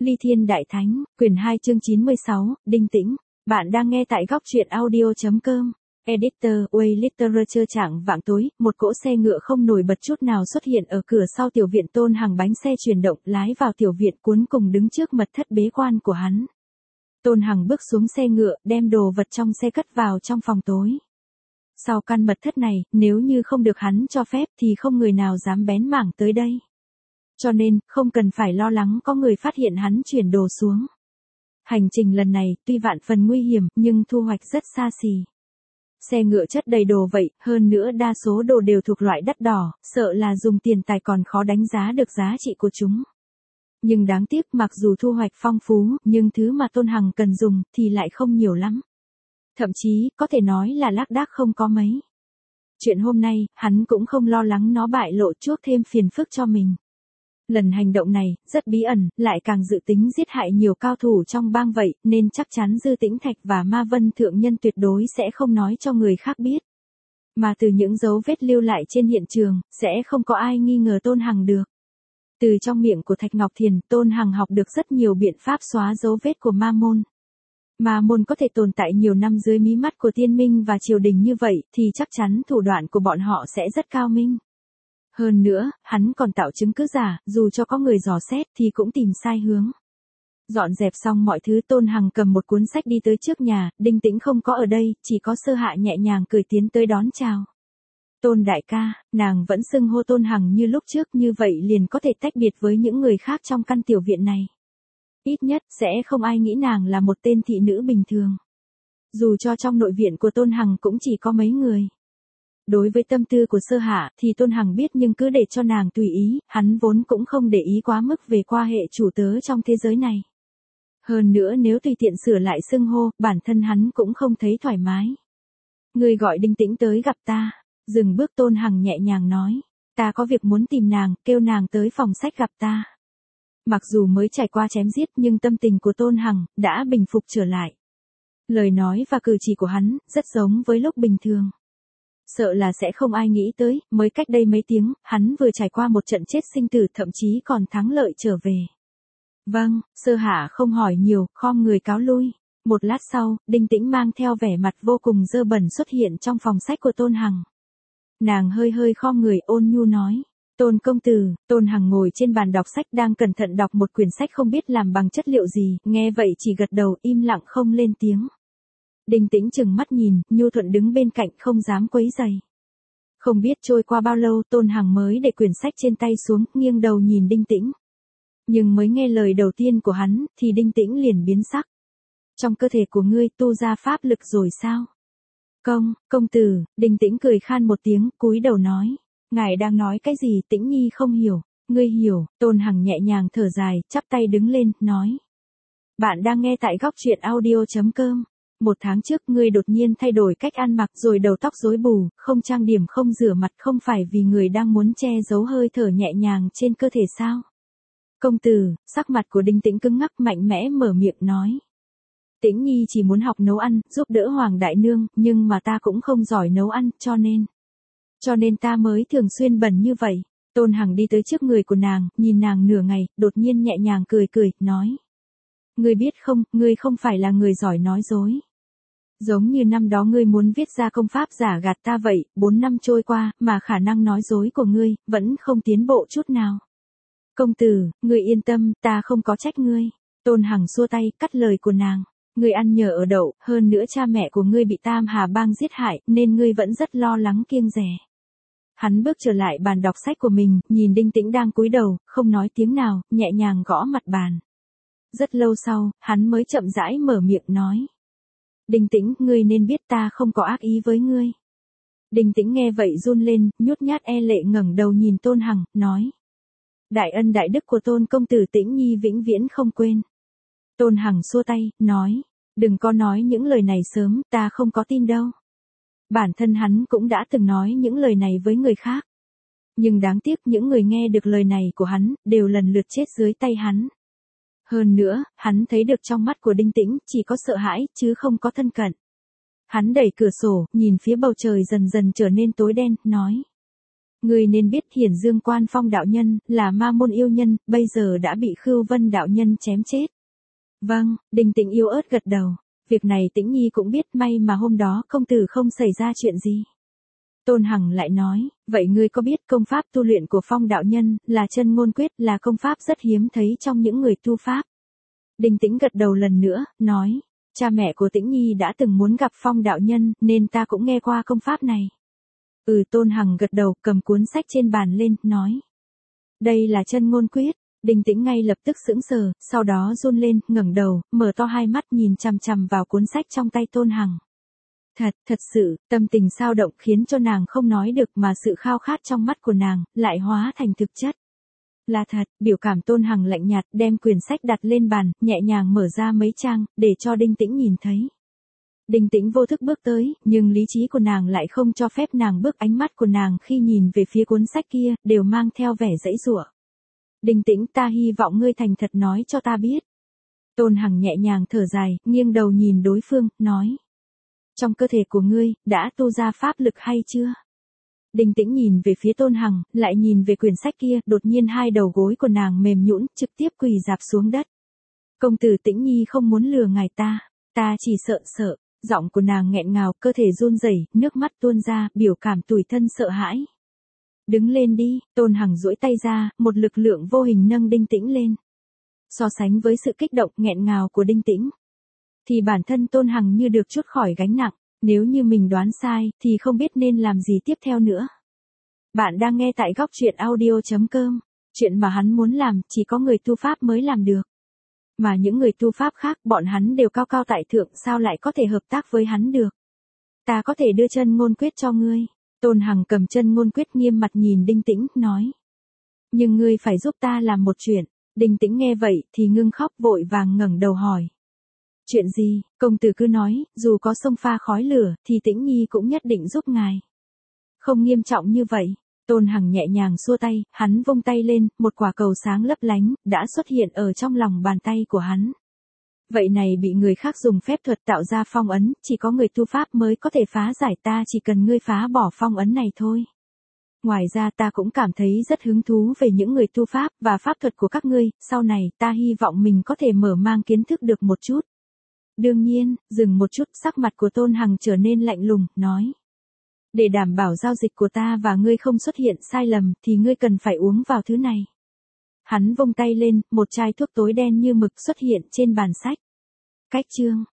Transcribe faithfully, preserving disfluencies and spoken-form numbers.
Ly Thiên Đại Thánh, quyển hai chương chín mươi sáu, Đinh Tĩnh. Bạn đang nghe tại góc truyện audio chấm com. Editor, Way Literature. Trạng vạng tối, một cỗ xe ngựa không nổi bật chút nào xuất hiện ở cửa sau tiểu viện Tôn Hằng, bánh xe chuyển động, lái vào tiểu viện, cuốn cùng đứng trước mật thất bế quan của hắn. Tôn Hằng bước xuống xe ngựa, đem đồ vật trong xe cất vào trong phòng tối. Sau căn mật thất này, nếu như không được hắn cho phép thì không người nào dám bén mảng tới đây. Cho nên, không cần phải lo lắng có người phát hiện hắn chuyển đồ xuống. Hành trình lần này, tuy vạn phần nguy hiểm, nhưng thu hoạch rất xa xỉ. Xe ngựa chất đầy đồ vậy, hơn nữa đa số đồ đều thuộc loại đắt đỏ, sợ là dùng tiền tài còn khó đánh giá được giá trị của chúng. Nhưng đáng tiếc, mặc dù thu hoạch phong phú, nhưng thứ mà Tôn Hằng cần dùng, thì lại không nhiều lắm. Thậm chí, có thể nói là lác đác không có mấy. Chuyện hôm nay, hắn cũng không lo lắng nó bại lộ chuốc thêm phiền phức cho mình. Lần hành động này, rất bí ẩn, lại càng dự tính giết hại nhiều cao thủ trong bang vậy, nên chắc chắn Dư Tĩnh Thạch và Ma Vân Thượng Nhân tuyệt đối sẽ không nói cho người khác biết. Mà từ những dấu vết lưu lại trên hiện trường, sẽ không có ai nghi ngờ Tôn Hằng được. Từ trong miệng của Thạch Ngọc Thiền, Tôn Hằng học được rất nhiều biện pháp xóa dấu vết của Ma Môn. Ma Môn có thể tồn tại nhiều năm dưới mí mắt của tiên minh và triều đình như vậy, thì chắc chắn thủ đoạn của bọn họ sẽ rất cao minh. Hơn nữa, hắn còn tạo chứng cứ giả, dù cho có người dò xét thì cũng tìm sai hướng. Dọn dẹp xong mọi thứ, Tôn Hằng cầm một cuốn sách đi tới trước nhà, Đinh Tĩnh không có ở đây, chỉ có Sơ Hạ nhẹ nhàng cười tiến tới đón chào. Tôn đại ca, nàng vẫn xưng hô Tôn Hằng như lúc trước, như vậy liền có thể tách biệt với những người khác trong căn tiểu viện này. Ít nhất, sẽ không ai nghĩ nàng là một tên thị nữ bình thường. Dù cho trong nội viện của Tôn Hằng cũng chỉ có mấy người. Đối với tâm tư của Sơ Hạ thì Tôn Hằng biết, nhưng cứ để cho nàng tùy ý, hắn vốn cũng không để ý quá mức về quan hệ chủ tớ trong thế giới này. Hơn nữa, nếu tùy tiện sửa lại xưng hô, bản thân hắn cũng không thấy thoải mái. Người gọi Đinh Tĩnh tới gặp ta. Dừng bước, Tôn Hằng nhẹ nhàng nói. Ta có việc muốn tìm nàng, kêu nàng tới phòng sách gặp ta. Mặc dù mới trải qua chém giết, nhưng tâm tình của Tôn Hằng đã bình phục trở lại. Lời nói và cử chỉ của hắn rất giống với lúc bình thường. Sợ là sẽ không ai nghĩ tới, mới cách đây mấy tiếng, hắn vừa trải qua một trận chết sinh tử, thậm chí còn thắng lợi trở về. Vâng, Sơ Hạ không hỏi nhiều, khom người cáo lui. Một lát sau, Đinh Tĩnh mang theo vẻ mặt vô cùng dơ bẩn xuất hiện trong phòng sách của Tôn Hằng. Nàng hơi hơi khom người, ôn nhu nói. Tôn công tử. Tôn Hằng ngồi trên bàn đọc sách, đang cẩn thận đọc một quyển sách không biết làm bằng chất liệu gì, nghe vậy chỉ gật đầu, im lặng không lên tiếng. Đinh Tĩnh chừng mắt nhìn, nhu thuận đứng bên cạnh không dám quấy rầy. Không biết trôi qua bao lâu, Tôn Hằng mới để quyển sách trên tay xuống, nghiêng đầu nhìn Đinh Tĩnh. Nhưng mới nghe lời đầu tiên của hắn, thì Đinh Tĩnh liền biến sắc. Trong cơ thể của ngươi tu ra pháp lực rồi sao? Công, công tử. Đinh Tĩnh cười khan một tiếng, cúi đầu nói. Ngài đang nói cái gì? Tĩnh nhi không hiểu. Ngươi hiểu. Tôn Hằng nhẹ nhàng thở dài, chắp tay đứng lên, nói. Bạn đang nghe tại góc truyện audio chấm com. Một tháng trước, ngươi đột nhiên thay đổi cách ăn mặc, rồi đầu tóc rối bù, không trang điểm, không rửa mặt, không phải vì người đang muốn che giấu hơi thở nhẹ nhàng trên cơ thể sao? Công tử. Sắc mặt của Đinh Tĩnh cứng ngắc, mạnh mẽ mở miệng nói. Tĩnh nhi chỉ muốn học nấu ăn, giúp đỡ Hoàng đại nương, nhưng mà ta cũng không giỏi nấu ăn, cho nên. Cho nên ta mới thường xuyên bẩn như vậy. Tôn Hằng đi tới trước người của nàng, nhìn nàng nửa ngày, đột nhiên nhẹ nhàng cười cười, nói. Ngươi biết không, ngươi không phải là người giỏi nói dối. Giống như năm đó ngươi muốn viết ra công pháp giả gạt ta vậy, bốn năm trôi qua, mà khả năng nói dối của ngươi, vẫn không tiến bộ chút nào. Công tử, ngươi yên tâm, ta không có trách ngươi. Tôn Hằng xua tay, cắt lời của nàng. Ngươi ăn nhờ ở đậu, hơn nữa cha mẹ của ngươi bị Tam Hà bang giết hại, nên ngươi vẫn rất lo lắng kiêng dè. Hắn bước trở lại bàn đọc sách của mình, nhìn Đinh Tĩnh đang cúi đầu, không nói tiếng nào, nhẹ nhàng gõ mặt bàn. Rất lâu sau, hắn mới chậm rãi mở miệng nói. Đinh Tĩnh, ngươi nên biết ta không có ác ý với ngươi. Đinh Tĩnh nghe vậy run lên, nhút nhát e lệ ngẩng đầu nhìn Tôn Hằng, nói. Đại ân đại đức của Tôn công tử Tĩnh nhi vĩnh viễn không quên. Tôn Hằng xua tay, nói. Đừng có nói những lời này sớm, ta không có tin đâu. Bản thân hắn cũng đã từng nói những lời này với người khác. Nhưng đáng tiếc những người nghe được lời này của hắn, đều lần lượt chết dưới tay hắn. Hơn nữa, hắn thấy được trong mắt của Đinh Tĩnh, chỉ có sợ hãi, chứ không có thân cận. Hắn đẩy cửa sổ, nhìn phía bầu trời dần dần trở nên tối đen, nói. Ngươi nên biết Hiển Dương Quan Phong đạo nhân là ma môn yêu nhân, bây giờ đã bị Khưu Vân đạo nhân chém chết. Vâng, Đinh Tĩnh yếu ớt gật đầu. Việc này Tĩnh Nhi cũng biết, may mà hôm đó công tử không xảy ra chuyện gì. Tôn Hằng lại nói, vậy ngươi có biết công pháp tu luyện của Phong đạo nhân là chân ngôn quyết, là công pháp rất hiếm thấy trong những người tu pháp. Đinh Tĩnh gật đầu lần nữa, nói, cha mẹ của Tĩnh Nhi đã từng muốn gặp Phong đạo nhân, nên ta cũng nghe qua công pháp này. Ừ, Tôn Hằng gật đầu, cầm cuốn sách trên bàn lên, nói. Đây là chân ngôn quyết. Đinh Tĩnh ngay lập tức sững sờ, sau đó run lên, ngẩng đầu, mở to hai mắt nhìn chằm chằm vào cuốn sách trong tay Tôn Hằng. Thật, thật sự, tâm tình sao động khiến cho nàng không nói được, mà sự khao khát trong mắt của nàng lại hóa thành thực chất. Là thật, biểu cảm Tôn Hằng lạnh nhạt, đem quyển sách đặt lên bàn, nhẹ nhàng mở ra mấy trang, để cho Đinh Tĩnh nhìn thấy. Đinh Tĩnh vô thức bước tới, nhưng lý trí của nàng lại không cho phép nàng bước, ánh mắt của nàng khi nhìn về phía cuốn sách kia, đều mang theo vẻ giãy giụa. Đinh Tĩnh, ta hy vọng ngươi thành thật nói cho ta biết. Tôn Hằng nhẹ nhàng thở dài, nghiêng đầu nhìn đối phương, nói. Trong cơ thể của ngươi, đã tu ra pháp lực hay chưa? Đinh Tĩnh nhìn về phía Tôn Hằng, lại nhìn về quyển sách kia, đột nhiên hai đầu gối của nàng mềm nhũn, trực tiếp quỳ rạp xuống đất. Công tử Tĩnh Nhi không muốn lừa ngài ta, ta chỉ sợ sợ. Giọng của nàng nghẹn ngào, cơ thể run rẩy, nước mắt tuôn ra, biểu cảm tủi thân sợ hãi. Đứng lên đi, Tôn Hằng duỗi tay ra, một lực lượng vô hình nâng Đinh Tĩnh lên. So sánh với sự kích động nghẹn ngào của Đinh Tĩnh, thì bản thân Tôn Hằng như được trút khỏi gánh nặng, nếu như mình đoán sai, thì không biết nên làm gì tiếp theo nữa. Bạn đang nghe tại góc truyện audio chấm com, chuyện mà hắn muốn làm, chỉ có người tu pháp mới làm được. Mà những người tu pháp khác, bọn hắn đều cao cao tại thượng, sao lại có thể hợp tác với hắn được. Ta có thể đưa chân ngôn quyết cho ngươi. Tôn Hằng cầm chân ngôn quyết nghiêm mặt nhìn Đinh Tĩnh, nói. Nhưng ngươi phải giúp ta làm một chuyện. Đinh Tĩnh nghe vậy, thì ngưng khóc, vội vàng ngẩng đầu hỏi. Chuyện gì? Công tử cứ nói, dù có xông pha khói lửa, thì Tĩnh Nhi cũng nhất định giúp ngài. Không nghiêm trọng như vậy. Tôn Hằng nhẹ nhàng xua tay, hắn vung tay lên, một quả cầu sáng lấp lánh, đã xuất hiện ở trong lòng bàn tay của hắn. Vậy này bị người khác dùng phép thuật tạo ra phong ấn, chỉ có người tu pháp mới có thể phá giải, ta chỉ cần ngươi phá bỏ phong ấn này thôi. Ngoài ra ta cũng cảm thấy rất hứng thú về những người tu pháp và pháp thuật của các ngươi, sau này ta hy vọng mình có thể mở mang kiến thức được một chút. Đương nhiên, dừng một chút, sắc mặt của Tôn Hằng trở nên lạnh lùng, nói. Để đảm bảo giao dịch của ta và ngươi không xuất hiện sai lầm, thì ngươi cần phải uống vào thứ này. Hắn vung tay lên, một chai thuốc tối đen như mực xuất hiện trên bàn sách. Cách chương,